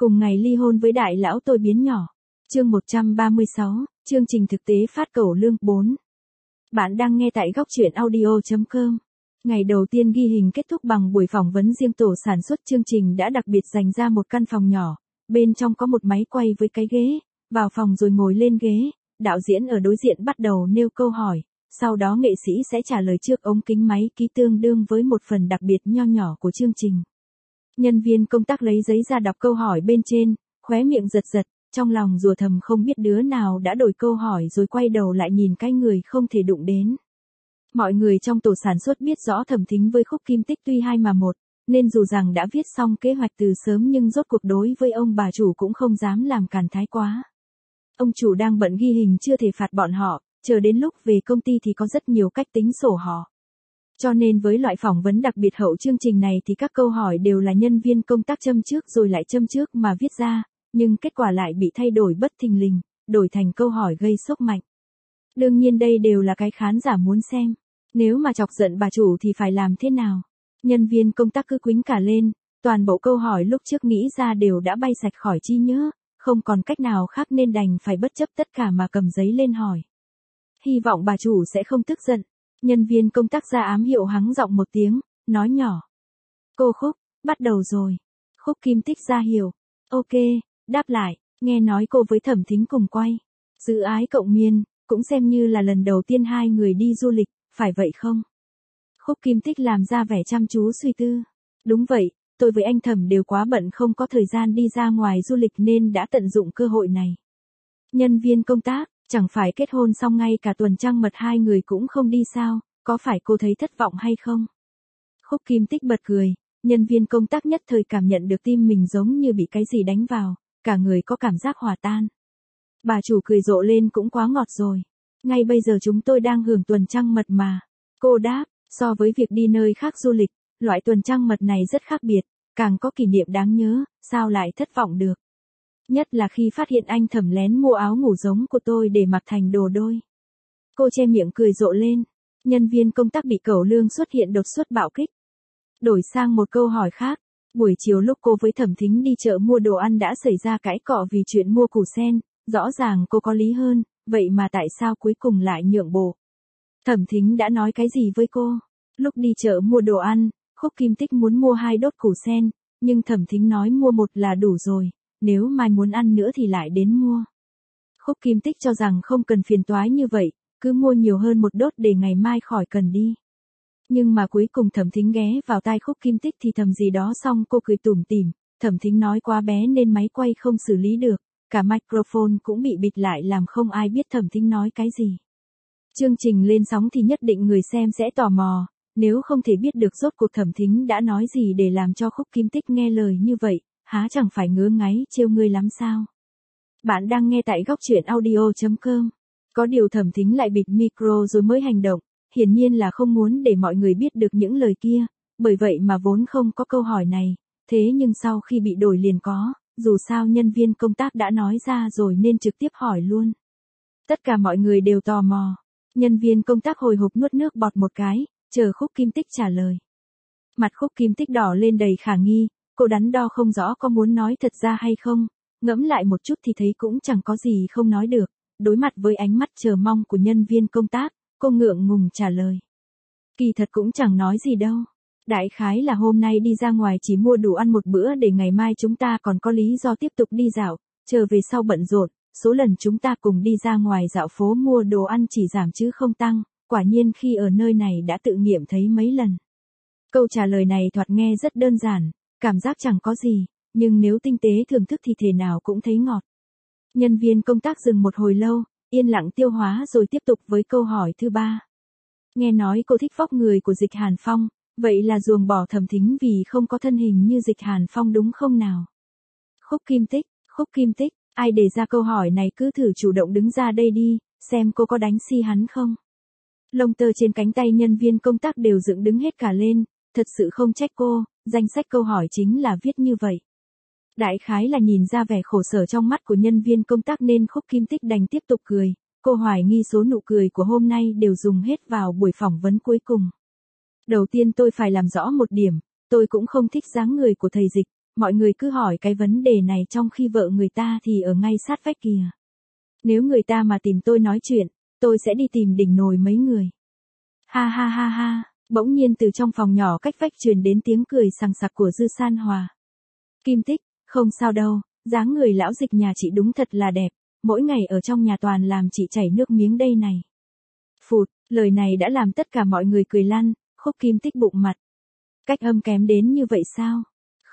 Cùng ngày ly hôn với đại lão tôi biến nhỏ. Chương 136, chương trình thực tế phát cẩu lương 4. Bạn đang nghe tại góc truyện audio.com. Ngày đầu tiên ghi hình kết thúc bằng buổi phỏng vấn riêng tổ sản xuất chương trình đã đặc biệt dành ra một căn phòng nhỏ. Bên trong có một máy quay với cái ghế. Vào phòng rồi ngồi lên ghế, đạo diễn ở đối diện bắt đầu nêu câu hỏi. Sau đó nghệ sĩ sẽ trả lời trước ống kính máy ký tương đương với một phần đặc biệt nho nhỏ của chương trình. Nhân viên công tác lấy giấy ra đọc câu hỏi bên trên, khóe miệng giật giật, trong lòng rủa thầm không biết đứa nào đã đổi câu hỏi rồi quay đầu lại nhìn cái người không thể đụng đến. Mọi người trong tổ sản xuất biết rõ Thẩm Thính với Khúc Kim Tích tuy hai mà một, nên dù rằng đã viết xong kế hoạch từ sớm nhưng rốt cuộc đối với ông bà chủ cũng không dám làm càn thái quá. Ông chủ đang bận ghi hình chưa thể phạt bọn họ, chờ đến lúc về công ty thì có rất nhiều cách tính sổ họ. Cho nên với loại phỏng vấn đặc biệt hậu chương trình này thì các câu hỏi đều là nhân viên công tác châm trước rồi lại châm trước mà viết ra, nhưng kết quả lại bị thay đổi bất thình lình, đổi thành câu hỏi gây sốc mạnh. Đương nhiên đây đều là cái khán giả muốn xem. Nếu mà chọc giận bà chủ thì phải làm thế nào? Nhân viên công tác cứ quýnh cả lên, toàn bộ câu hỏi lúc trước nghĩ ra đều đã bay sạch khỏi trí nhớ, không còn cách nào khác nên đành phải bất chấp tất cả mà cầm giấy lên hỏi. Hy vọng bà chủ sẽ không tức giận. Nhân viên công tác ra ám hiệu hắng giọng một tiếng, nói nhỏ. Cô Khúc, bắt đầu rồi. Khúc Kim Tích ra hiểu. Ok, đáp lại, nghe nói cô với Thẩm Thính cùng quay. Dự ái cộng miên, cũng xem như là lần đầu tiên hai người đi du lịch, phải vậy không? Khúc Kim Tích làm ra vẻ chăm chú suy tư. Đúng vậy, tôi với anh Thẩm đều quá bận không có thời gian đi ra ngoài du lịch nên đã tận dụng cơ hội này. Nhân viên công tác, chẳng phải kết hôn xong ngay cả tuần trăng mật hai người cũng không đi sao, có phải cô thấy thất vọng hay không? Khúc Kim Tích bật cười, nhân viên công tác nhất thời cảm nhận được tim mình giống như bị cái gì đánh vào, cả người có cảm giác hòa tan. Bà chủ cười rộ lên cũng quá ngọt rồi. Ngay bây giờ chúng tôi đang hưởng tuần trăng mật mà. Cô đáp, so với việc đi nơi khác du lịch, loại tuần trăng mật này rất khác biệt, càng có kỷ niệm đáng nhớ, sao lại thất vọng được. Nhất là khi phát hiện anh Thẩm lén mua áo ngủ giống của tôi để mặc thành đồ đôi. Cô che miệng cười rộ lên. Nhân viên công tác bị cẩu lương xuất hiện đột xuất bạo kích. Đổi sang một câu hỏi khác. Buổi chiều lúc cô với Thẩm Thính đi chợ mua đồ ăn đã xảy ra cãi cọ vì chuyện mua củ sen. Rõ ràng cô có lý hơn, vậy mà tại sao cuối cùng lại nhượng bộ? Thẩm Thính đã nói cái gì với cô? Lúc đi chợ mua đồ ăn, Khúc Kim Tích muốn mua 2 đốt củ sen, nhưng Thẩm Thính nói mua 1 là đủ rồi. Nếu mai muốn ăn nữa thì lại đến mua. Khúc Kim Tích cho rằng không cần phiền toái như vậy, cứ mua nhiều hơn 1 đốt để ngày mai khỏi cần đi. Nhưng mà cuối cùng Thẩm Thính ghé vào tai Khúc Kim Tích thì thầm gì đó xong cô cười tủm tỉm, Thẩm Thính nói quá bé nên máy quay không xử lý được, cả microphone cũng bị bịt lại làm không ai biết Thẩm Thính nói cái gì. Chương trình lên sóng thì nhất định người xem sẽ tò mò, nếu không thể biết được rốt cuộc Thẩm Thính đã nói gì để làm cho Khúc Kim Tích nghe lời như vậy. Há chẳng phải ngứa ngáy trêu ngươi lắm sao? Bạn đang nghe tại góc truyện audio.com. Có điều Thẩm Thính lại bịt micro rồi mới hành động, hiển nhiên là không muốn để mọi người biết được những lời kia, bởi vậy mà vốn không có câu hỏi này, thế nhưng sau khi bị đổi liền có, dù sao nhân viên công tác đã nói ra rồi nên trực tiếp hỏi luôn. Tất cả mọi người đều tò mò, nhân viên công tác hồi hộp nuốt nước bọt một cái, chờ Khúc Kim Tích trả lời. Mặt Khúc Kim Tích đỏ lên đầy khả nghi. Cô đắn đo không rõ có muốn nói thật ra hay không, ngẫm lại một chút thì thấy cũng chẳng có gì không nói được, đối mặt với ánh mắt chờ mong của nhân viên công tác, cô ngượng ngùng trả lời. Kỳ thật cũng chẳng nói gì đâu, đại khái là hôm nay đi ra ngoài chỉ mua đủ ăn một bữa để ngày mai chúng ta còn có lý do tiếp tục đi dạo, chờ về sau bận rộn, số lần chúng ta cùng đi ra ngoài dạo phố mua đồ ăn chỉ giảm chứ không tăng, quả nhiên khi ở nơi này đã tự nghiệm thấy mấy lần. Câu trả lời này thoạt nghe rất đơn giản. Cảm giác chẳng có gì, nhưng nếu tinh tế thưởng thức thì thể nào cũng thấy ngọt. Nhân viên công tác dừng một hồi lâu, yên lặng tiêu hóa rồi tiếp tục với câu hỏi thứ 3. Nghe nói cô thích vóc người của Dịch Hàn Phong, vậy là ruồng bỏ Thẩm Thính vì không có thân hình như Dịch Hàn Phong đúng không nào? Khúc Kim Tích, ai đề ra câu hỏi này cứ thử chủ động đứng ra đây đi, xem cô có đánh si hắn không? Lông tơ trên cánh tay nhân viên công tác đều dựng đứng hết cả lên, thật sự không trách cô. Danh sách câu hỏi chính là viết như vậy. Đại khái là nhìn ra vẻ khổ sở trong mắt của nhân viên công tác nên Khúc Kim Tích đành tiếp tục cười. Cô hoài nghi số nụ cười của hôm nay đều dùng hết vào buổi phỏng vấn cuối cùng. Đầu tiên tôi phải làm rõ một điểm, tôi cũng không thích dáng người của thầy Dịch, mọi người cứ hỏi cái vấn đề này trong khi vợ người ta thì ở ngay sát vách kìa. Nếu người ta mà tìm tôi nói chuyện, tôi sẽ đi tìm đỉnh nồi mấy người. Ha ha ha ha, bỗng nhiên từ trong phòng nhỏ cách vách truyền đến tiếng cười sằng sặc của Dư San Hòa. Kim Tích, không sao đâu, dáng người lão Dịch nhà chị đúng thật là đẹp, mỗi ngày ở trong nhà toàn làm chị chảy nước miếng đây này. Phụt, lời này đã làm tất cả mọi người cười lăn, Khúc Kim Tích bụng mặt. Cách âm kém đến như vậy sao?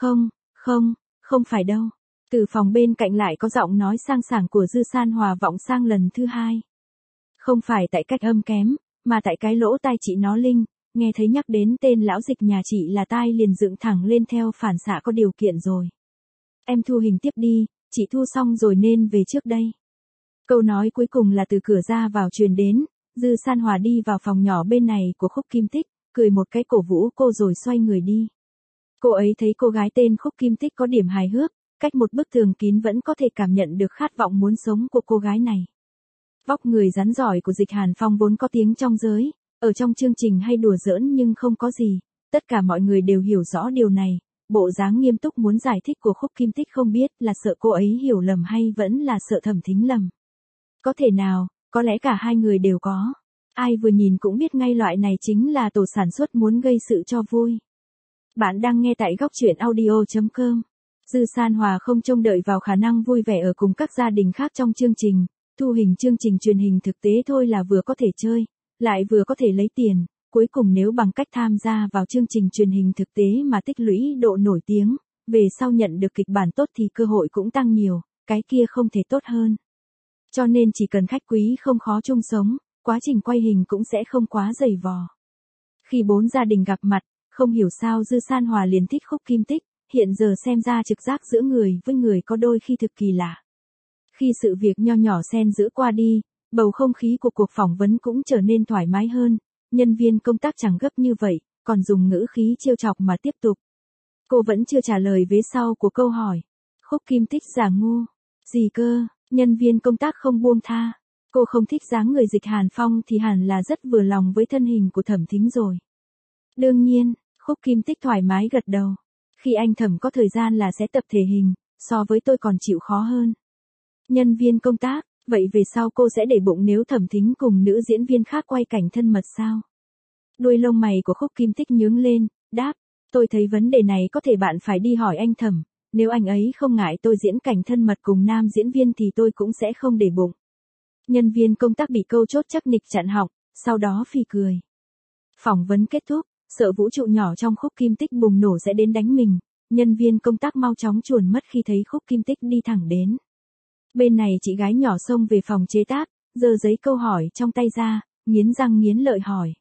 Không phải đâu. Từ phòng bên cạnh lại có giọng nói sang sảng của Dư San Hòa vọng sang lần thứ hai. Không phải tại cách âm kém, mà tại cái lỗ tai chị nó linh, nghe thấy nhắc đến tên lão Dịch nhà chị là tai liền dựng thẳng lên theo phản xạ có điều kiện rồi. Em thu hình tiếp đi, chị thu xong rồi nên về trước đây. Câu nói cuối cùng là từ cửa ra vào truyền đến, Dư San Hòa đi vào phòng nhỏ bên này của Khúc Kim Tích, cười một cái cổ vũ cô rồi xoay người đi. Cô ấy thấy cô gái tên Khúc Kim Tích có điểm hài hước, cách một bức tường kín vẫn có thể cảm nhận được khát vọng muốn sống của cô gái này. Vóc người rắn giỏi của Dịch Hàn Phong vốn có tiếng trong giới, ở trong chương trình hay đùa giỡn nhưng không có gì, tất cả mọi người đều hiểu rõ điều này. Bộ dáng nghiêm túc muốn giải thích của Khúc Kim Tích không biết là sợ cô ấy hiểu lầm hay vẫn là sợ Thẩm Thính lầm. Có thể nào, có lẽ cả hai người đều có. Ai vừa nhìn cũng biết ngay loại này chính là tổ sản xuất muốn gây sự cho vui. Bạn đang nghe tại góc truyện audio.com. Dư San Hòa không trông đợi vào khả năng vui vẻ ở cùng các gia đình khác trong chương trình, thu hình chương trình truyền hình thực tế thôi là vừa có thể chơi, lại vừa có thể lấy tiền, cuối cùng nếu bằng cách tham gia vào chương trình truyền hình thực tế mà tích lũy độ nổi tiếng, về sau nhận được kịch bản tốt thì cơ hội cũng tăng nhiều, cái kia không thể tốt hơn. Cho nên chỉ cần khách quý không khó chung sống, quá trình quay hình cũng sẽ không quá dày vò. Khi bốn gia đình gặp mặt, không hiểu sao Dư San Hòa liền thích Khúc Kim Tích, hiện giờ xem ra trực giác giữa người với người có đôi khi thực kỳ lạ. Khi sự việc nho nhỏ xen giữa qua đi, bầu không khí của cuộc phỏng vấn cũng trở nên thoải mái hơn, nhân viên công tác chẳng gấp như vậy, còn dùng ngữ khí trêu chọc mà tiếp tục. Cô vẫn chưa trả lời vế sau của câu hỏi. Khúc Kim Tích giả ngu. Gì cơ, nhân viên công tác không buông tha. Cô không thích dáng người Dịch Hàn Phong thì hẳn là rất vừa lòng với thân hình của Thẩm Thính rồi. Đương nhiên, Khúc Kim Tích thoải mái gật đầu. Khi anh Thẩm có thời gian là sẽ tập thể hình, so với tôi còn chịu khó hơn. Nhân viên công tác, vậy về sau cô sẽ để bụng nếu Thẩm Thính cùng nữ diễn viên khác quay cảnh thân mật sao? Đuôi lông mày của Khúc Kim Tích nhướng lên, đáp, tôi thấy vấn đề này có thể bạn phải đi hỏi anh Thẩm, nếu anh ấy không ngại tôi diễn cảnh thân mật cùng nam diễn viên thì tôi cũng sẽ không để bụng. Nhân viên công tác bị câu chốt chắc nịch chặn họng, sau đó phì cười. Phỏng vấn kết thúc, sợ vũ trụ nhỏ trong Khúc Kim Tích bùng nổ sẽ đến đánh mình, nhân viên công tác mau chóng chuồn mất khi thấy Khúc Kim Tích đi thẳng đến. Bên này chị gái nhỏ xông về phòng chế tác, giơ giấy câu hỏi trong tay ra, nghiến răng nghiến lợi hỏi.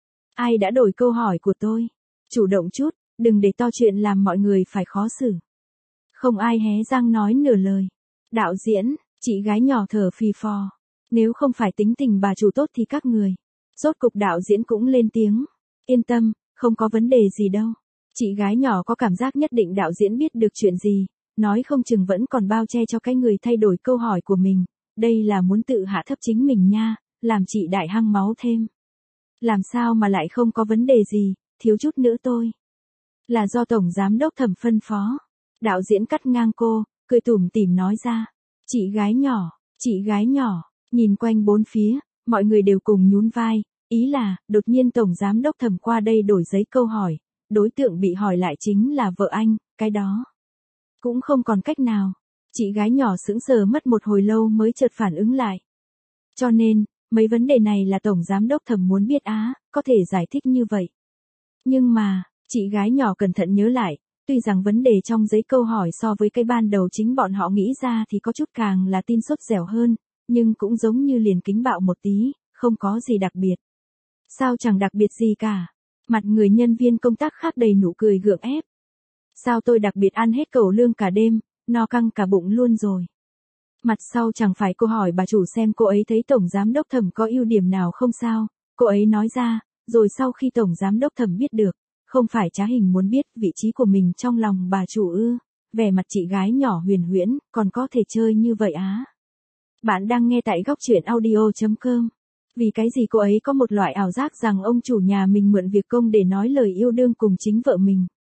Ai đã đổi câu hỏi của tôi? Chủ động chút, đừng để to chuyện làm mọi người phải khó xử. Không ai hé răng nói nửa lời. Đạo diễn, chị gái nhỏ thở phì phò. Nếu không phải tính tình bà chủ tốt thì các người. Rốt cục đạo diễn cũng lên tiếng. Yên tâm, không có vấn đề gì đâu. Chị gái nhỏ có cảm giác nhất định đạo diễn biết được chuyện gì, nói không chừng vẫn còn bao che cho cái người thay đổi câu hỏi của mình. Đây là muốn tự hạ thấp chính mình nha, làm chị đại hăng máu thêm. Làm sao mà lại không có vấn đề gì, thiếu chút nữa tôi. Là do Tổng Giám đốc Thẩm phân phó. Đạo diễn cắt ngang cô, cười tủm tỉm nói ra. Chị gái nhỏ, nhìn quanh bốn phía, mọi người đều cùng nhún vai, ý là, đột nhiên Tổng Giám đốc Thẩm qua đây đổi giấy câu hỏi, đối tượng bị hỏi lại chính là vợ anh, cái đó. Cũng không còn cách nào, chị gái nhỏ sững sờ mất một hồi lâu mới chợt phản ứng lại. Cho nên, mấy vấn đề này là Tổng Giám đốc Thẩm muốn biết á, có thể giải thích như vậy. Nhưng mà, chị gái nhỏ cẩn thận nhớ lại, tuy rằng vấn đề trong giấy câu hỏi so với cái ban đầu chính bọn họ nghĩ ra thì có chút càng là tin sốt dẻo hơn, nhưng cũng giống như liền kính bạo một tí, không có gì đặc biệt. Sao chẳng đặc biệt gì cả? Mặt người nhân viên công tác khác đầy nụ cười gượng ép. Sao tôi đặc biệt ăn hết cẩu lương cả đêm, no căng cả bụng luôn rồi. Mặt sau chẳng phải cô hỏi bà chủ xem cô ấy thấy Tổng Giám đốc Thẩm có ưu điểm nào không sao, cô ấy nói ra, rồi sau khi Tổng Giám đốc Thẩm biết được, không phải trá hình muốn biết vị trí của mình trong lòng bà chủ ư, vẻ mặt chị gái nhỏ huyền huyễn, còn có thể chơi như vậy á. Bạn đang nghe tại góc truyện audio.com. Vì cái gì cô ấy có một loại ảo giác rằng ông chủ nhà mình mượn việc công để nói lời yêu đương cùng chính vợ mình.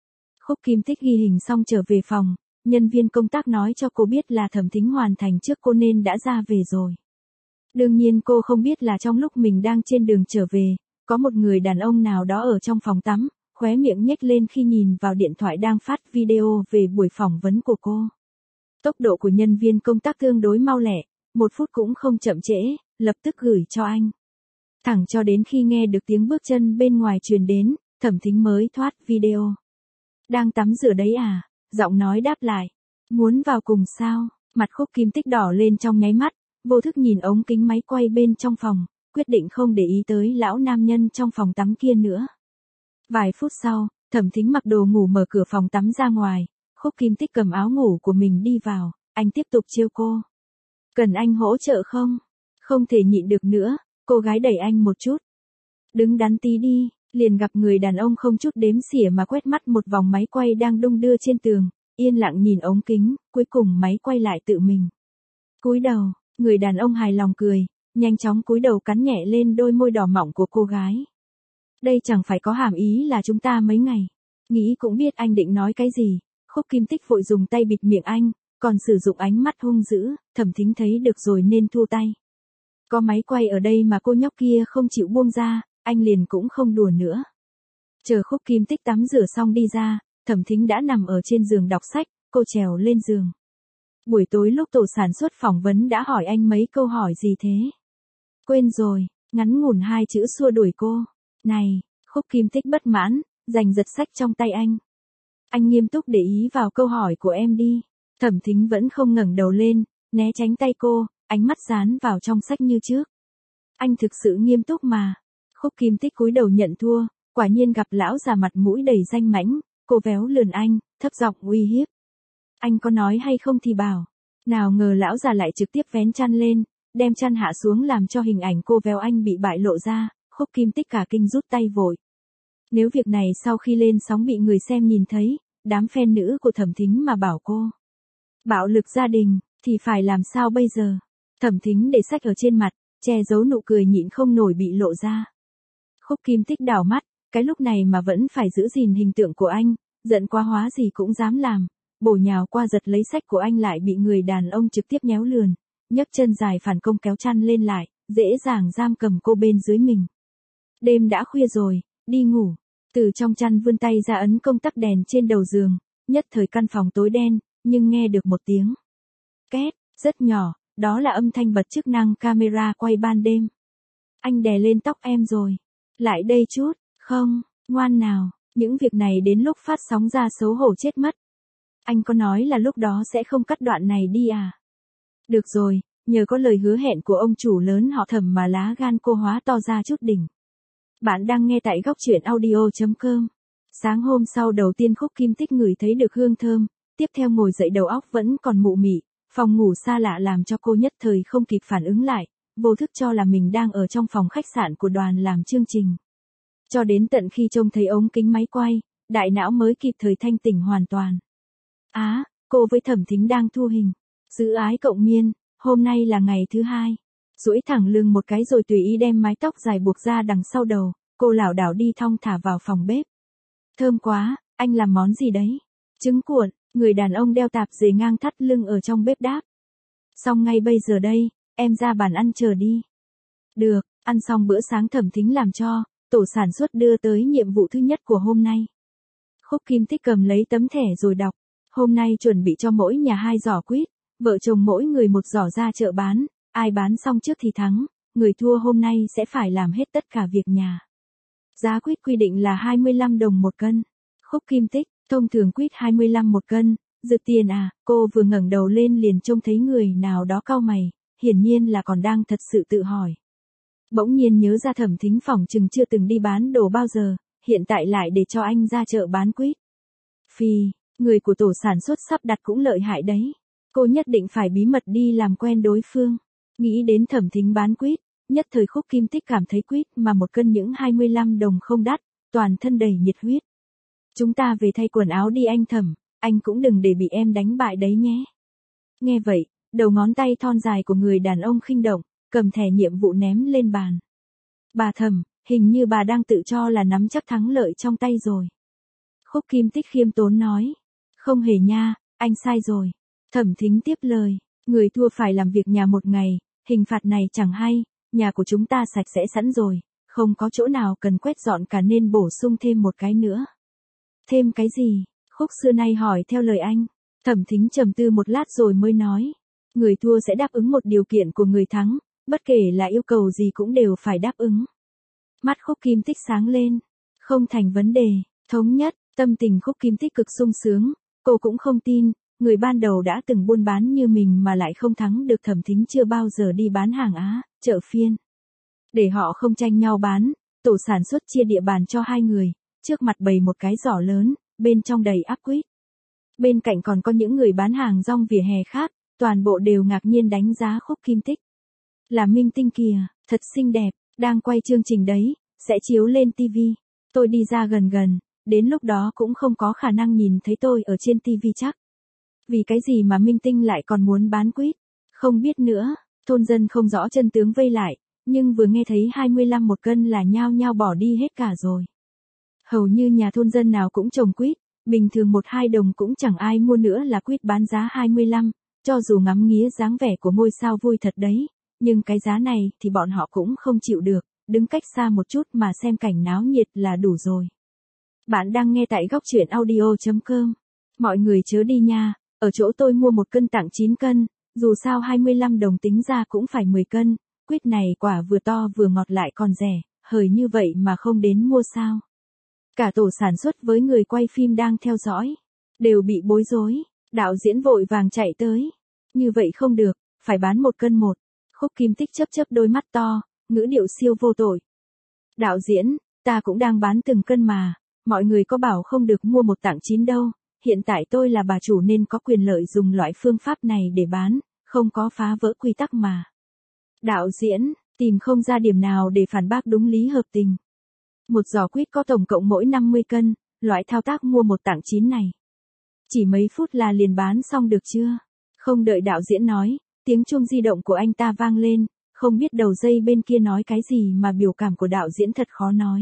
Khúc Kim Tích ghi hình xong trở về phòng, nhân viên công tác nói cho cô biết là Thẩm Thính hoàn thành trước cô nên đã ra về rồi. Đương nhiên cô không biết là trong lúc mình đang trên đường trở về, có một người đàn ông nào đó ở trong phòng tắm, khóe miệng nhếch lên khi nhìn vào điện thoại đang phát video về buổi phỏng vấn của cô. Tốc độ của nhân viên công tác tương đối mau lẹ, 1 phút cũng không chậm trễ, lập tức gửi cho anh. Thẳng cho đến khi nghe được tiếng bước chân bên ngoài truyền đến, Thẩm Thính mới thoát video. Đang tắm rửa đấy à? Giọng nói đáp lại. Muốn vào cùng sao? Mặt Khúc Kim Tích đỏ lên trong nháy mắt, vô thức nhìn ống kính máy quay bên trong phòng, quyết định không để ý tới lão nam nhân trong phòng tắm kia nữa. Vài phút sau, Thẩm Thính mặc đồ ngủ mở cửa phòng tắm ra ngoài, Khúc Kim Tích cầm áo ngủ của mình đi vào, anh tiếp tục trêu cô. Cần anh hỗ trợ không? Không thể nhịn được nữa, cô gái đẩy anh một chút. Đứng đắn tí đi, liền gặp người đàn ông không chút đếm xỉa mà quét mắt một vòng máy quay đang đung đưa trên tường, yên lặng nhìn ống kính, cuối cùng máy quay lại tự mình. Cúi đầu, người đàn ông hài lòng cười, nhanh chóng cúi đầu cắn nhẹ lên đôi môi đỏ mọng của cô gái. Đây chẳng phải có hàm ý là chúng ta mấy ngày. Nghĩ cũng biết anh định nói cái gì, Khúc Kim Tích vội dùng tay bịt miệng anh, còn sử dụng ánh mắt hung dữ, Thẩm Thính thấy được rồi nên thu tay. Có máy quay ở đây mà cô nhóc kia không chịu buông ra, anh liền cũng không đùa nữa. Chờ Khúc Kim Tích tắm rửa xong đi ra, Thẩm Thính đã nằm ở trên giường đọc sách, cô trèo lên giường. Buổi tối lúc tổ sản xuất phỏng vấn đã hỏi anh mấy câu hỏi gì thế? Quên rồi, ngắn ngủn 2 chữ xua đuổi cô. Này, Khúc Kim Tích bất mãn, giành giật sách trong tay anh. Anh nghiêm túc để ý vào câu hỏi của em đi. Thẩm Thính vẫn không ngẩng đầu lên, né tránh tay cô, ánh mắt dán vào trong sách như trước. Anh thực sự nghiêm túc mà. Khúc Kim Tích cúi đầu nhận thua, quả nhiên gặp lão già mặt mũi đầy danh mãnh, cô véo lườn anh, thấp giọng uy hiếp. Anh có nói hay không thì bảo. Nào ngờ lão già lại trực tiếp vén chăn lên, đem chăn hạ xuống làm cho hình ảnh cô véo anh bị bại lộ ra, Khúc Kim Tích cả kinh rút tay vội. Nếu việc này sau khi lên sóng bị người xem nhìn thấy, đám fan nữ của Thẩm Thính mà bảo cô bạo lực gia đình, thì phải làm sao bây giờ? Thẩm Thính để sách ở trên mặt, che giấu nụ cười nhịn không nổi bị lộ ra. Khúc Kim Tích đảo mắt, cái lúc này mà vẫn phải giữ gìn hình tượng của anh, giận quá hóa gì cũng dám làm, bổ nhào qua giật lấy sách của anh lại bị người đàn ông trực tiếp nhéo lườn, nhấc chân dài phản công kéo chăn lên lại, dễ dàng giam cầm cô bên dưới mình. Đêm đã khuya rồi, đi ngủ. Từ trong chăn vươn tay ra ấn công tắc đèn trên đầu giường, nhất thời căn phòng tối đen, nhưng nghe được một tiếng két, rất nhỏ, đó là âm thanh bật chức năng camera quay ban đêm. Anh đè lên tóc em rồi. Lại đây chút, không, ngoan nào, những việc này đến lúc phát sóng ra xấu hổ chết mất. Anh có nói là lúc đó sẽ không cắt đoạn này đi à? Được rồi, nhờ có lời hứa hẹn của ông chủ lớn họ Thẩm mà lá gan cô hóa to ra chút đỉnh. Bạn đang nghe tại góc truyện audio.com. Sáng hôm sau đầu tiên Khúc Kim Tích ngửi thấy được hương thơm, tiếp theo ngồi dậy đầu óc vẫn còn mụ mị, phòng ngủ xa lạ làm cho cô nhất thời không kịp phản ứng lại, vô thức cho là mình đang ở trong phòng khách sạn của đoàn làm chương trình. Cho đến tận khi trông thấy ống kính máy quay, đại não mới kịp thời thanh tỉnh hoàn toàn. Cô với Thẩm Thính đang thu hình. Giữ ái cộng miên, hôm nay là ngày thứ 2. Duỗi thẳng lưng một cái rồi tùy ý đem mái tóc dài buộc ra đằng sau đầu, cô lảo đảo đi thong thả vào phòng bếp. Thơm quá, anh làm món gì đấy? Trứng cuộn, người đàn ông đeo tạp dề ngang thắt lưng ở trong bếp đáp. Xong ngay bây giờ đây, em ra bàn ăn chờ đi. Được, ăn xong bữa sáng Thẩm Thính làm cho, tổ sản xuất đưa tới nhiệm vụ thứ nhất của hôm nay. Khúc Kim Tích cầm lấy tấm thẻ rồi đọc. Hôm nay chuẩn bị cho mỗi nhà 2 giỏ quýt, vợ chồng mỗi người 1 giỏ ra chợ bán, ai bán xong trước thì thắng, người thua hôm nay sẽ phải làm hết tất cả việc nhà. Giá quýt quy định là 25 đồng 1 cân. Khúc Kim Tích, thông thường quýt 25 1 cân, giật tiền à? Cô vừa ngẩng đầu lên liền trông thấy người nào đó cau mày, hiển nhiên là còn đang thật sự tự hỏi. Bỗng nhiên nhớ ra Thẩm Thính phỏng chừng chưa từng đi bán đồ bao giờ, hiện tại lại để cho anh ra chợ bán quýt. Người của tổ sản xuất sắp đặt cũng lợi hại đấy. Cô nhất định phải bí mật đi làm quen đối phương. Nghĩ đến Thẩm Thính bán quýt, nhất thời Khúc Kim Tích cảm thấy quýt mà 1 cân những 25 đồng không đắt, toàn thân đầy nhiệt huyết. Chúng ta về thay quần áo đi anh Thẩm, anh cũng đừng để bị em đánh bại đấy nhé. Nghe vậy, đầu ngón tay thon dài của người đàn ông khinh động, cầm thẻ nhiệm vụ ném lên bàn. Bà Thẩm, hình như bà đang tự cho là nắm chắc thắng lợi trong tay rồi. Khúc Kim Tích khiêm tốn nói. Không hề nha, anh sai rồi. Thẩm Thính tiếp lời, người thua phải làm việc nhà một ngày, hình phạt này chẳng hay, nhà của chúng ta sạch sẽ sẵn rồi, không có chỗ nào cần quét dọn cả nên bổ sung thêm một cái nữa. Thêm cái gì? Khúc xưa nay hỏi theo lời anh. Thẩm Thính trầm tư một lát rồi mới nói. Người thua sẽ đáp ứng một điều kiện của người thắng, bất kể là yêu cầu gì cũng đều phải đáp ứng. Mắt Khúc Kim Tích sáng lên. Không thành vấn đề, thống nhất, tâm tình Khúc Kim Tích cực sung sướng, cô cũng không tin, người ban đầu đã từng buôn bán như mình mà lại không thắng được. Thẩm Thính chưa bao giờ đi bán hàng Á, chợ phiên. Để họ không tranh nhau bán, tổ sản xuất chia địa bàn cho hai người, trước mặt bày một cái giỏ lớn, bên trong đầy ắp quýt. Bên cạnh còn có những người bán hàng rong vỉa hè khác, toàn bộ đều ngạc nhiên đánh giá Khúc Kim Tích. Là minh tinh kìa, thật xinh đẹp, đang quay chương trình đấy, sẽ chiếu lên TV. Tôi đi ra gần gần, đến lúc đó cũng không có khả năng nhìn thấy tôi ở trên TV chắc. Vì cái gì mà minh tinh lại còn muốn bán quýt? Không biết nữa, thôn dân không rõ chân tướng vây lại, nhưng vừa nghe thấy 25 một cân là nhao nhao bỏ đi hết cả rồi. Hầu như nhà thôn dân nào cũng trồng quýt, bình thường 1-2 đồng cũng chẳng ai mua nữa là quýt bán giá 25, cho dù ngắm nghía dáng vẻ của ngôi sao vui thật đấy, nhưng cái giá này thì bọn họ cũng không chịu được, đứng cách xa một chút mà xem cảnh náo nhiệt là đủ rồi. Bạn đang nghe tại góc truyện audio.com. Mọi người chớ đi nha, ở chỗ tôi mua 1 cân tặng 9 cân, dù sao 25 đồng tính ra cũng phải 10 cân, quýt này quả vừa to vừa ngọt lại còn rẻ, hời như vậy mà không đến mua sao. Cả tổ sản xuất với người quay phim đang theo dõi, đều bị bối rối, đạo diễn vội vàng chạy tới. Như vậy không được, phải bán 1 cân một. Khúc Kim Tích chớp chớp đôi mắt to, ngữ điệu siêu vô tội. Đạo diễn, ta cũng đang bán từng cân mà, mọi người có bảo không được mua 1 tặng 9 đâu, hiện tại tôi là bà chủ nên có quyền lợi dùng loại phương pháp này để bán, không có phá vỡ quy tắc mà. Đạo diễn, tìm không ra điểm nào để phản bác đúng lý hợp tình. Một giỏ quýt có tổng cộng mỗi 50 cân, loại thao tác mua 1 tặng 9 này. Chỉ mấy phút là liền bán xong được chưa? Không đợi đạo diễn nói, tiếng chuông di động của anh ta vang lên, không biết đầu dây bên kia nói cái gì mà biểu cảm của đạo diễn thật khó nói.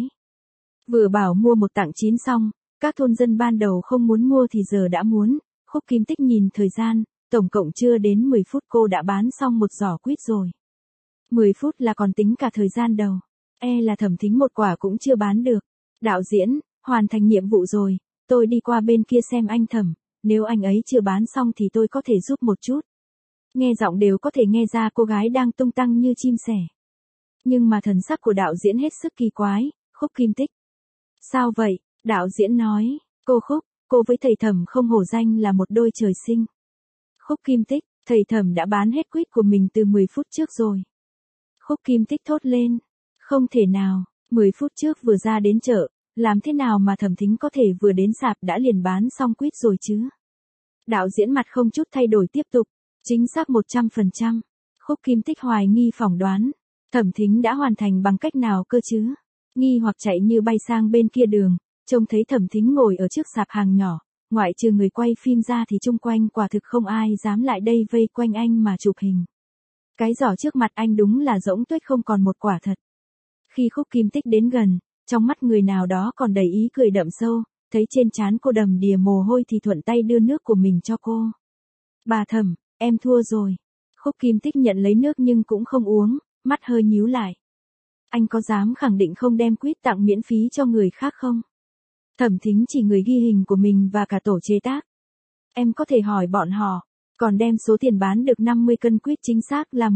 Vừa bảo mua 1 tặng 9 xong, các thôn dân ban đầu không muốn mua thì giờ đã muốn. Khúc Kim Tích nhìn thời gian, tổng cộng chưa đến 10 phút cô đã bán xong một giỏ quýt rồi. 10 phút là còn tính cả thời gian đầu. Là Thẩm Thính một quả cũng chưa bán được. Đạo diễn, hoàn thành nhiệm vụ rồi, tôi đi qua bên kia xem anh Thẩm, nếu anh ấy chưa bán xong thì tôi có thể giúp một chút. Nghe giọng đều có thể nghe ra cô gái đang tung tăng như chim sẻ. Nhưng mà thần sắc của đạo diễn hết sức kỳ quái. Khúc Kim Tích. Sao vậy? Đạo diễn nói, cô Khúc, cô với thầy Thẩm không hổ danh là một đôi trời sinh. Khúc Kim Tích, thầy Thẩm đã bán hết quýt của mình từ 10 phút trước rồi. Khúc Kim Tích thốt lên. Không thể nào, 10 phút trước vừa ra đến chợ, làm thế nào mà Thẩm Thính có thể vừa đến sạp đã liền bán xong quýt rồi chứ? Đạo diễn mặt không chút thay đổi tiếp tục, chính xác 100%. Khúc Kim Tích hoài nghi phỏng đoán, Thẩm Thính đã hoàn thành bằng cách nào cơ chứ? Nghi hoặc chạy như bay sang bên kia đường, trông thấy Thẩm Thính ngồi ở trước sạp hàng nhỏ, ngoại trừ người quay phim ra thì chung quanh quả thực không ai dám lại đây vây quanh anh mà chụp hình. Cái giỏ trước mặt anh đúng là rỗng tuếch không còn một quả thật. Khi Khúc Kim Tích đến gần, trong mắt người nào đó còn đầy ý cười đậm sâu, thấy trên trán cô đầm đìa mồ hôi thì thuận tay đưa nước của mình cho cô. Bà Thẩm, em thua rồi. Khúc Kim Tích nhận lấy nước nhưng cũng không uống, mắt hơi nhíu lại. Anh có dám khẳng định không đem quýt tặng miễn phí cho người khác không? Thẩm Thính chỉ người ghi hình của mình và cả tổ chế tác. Em có thể hỏi bọn họ, còn đem số tiền bán được 50 cân quýt chính xác là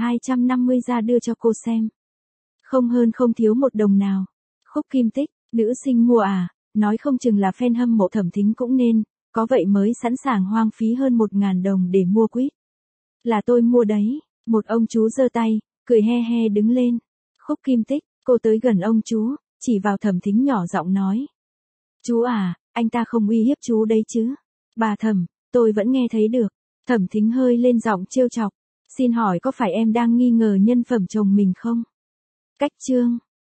1.250 ra đưa cho cô xem. Không hơn không thiếu 1 đồng nào. Khúc Kim Tích, nữ sinh mua à, nói không chừng là fan hâm mộ Thẩm Thính cũng nên, có vậy mới sẵn sàng hoang phí hơn 1.000 đồng để mua quýt. Là tôi mua đấy, một ông chú giơ tay, cười he he đứng lên. Khúc Kim Tích, cô tới gần ông chú, chỉ vào Thẩm Thính nhỏ giọng nói. Chú à, anh ta không uy hiếp chú đấy chứ? Bà Thẩm, tôi vẫn nghe thấy được. Thẩm Thính hơi lên giọng trêu chọc. Xin hỏi có phải em đang nghi ngờ nhân phẩm chồng mình không? Cách chương.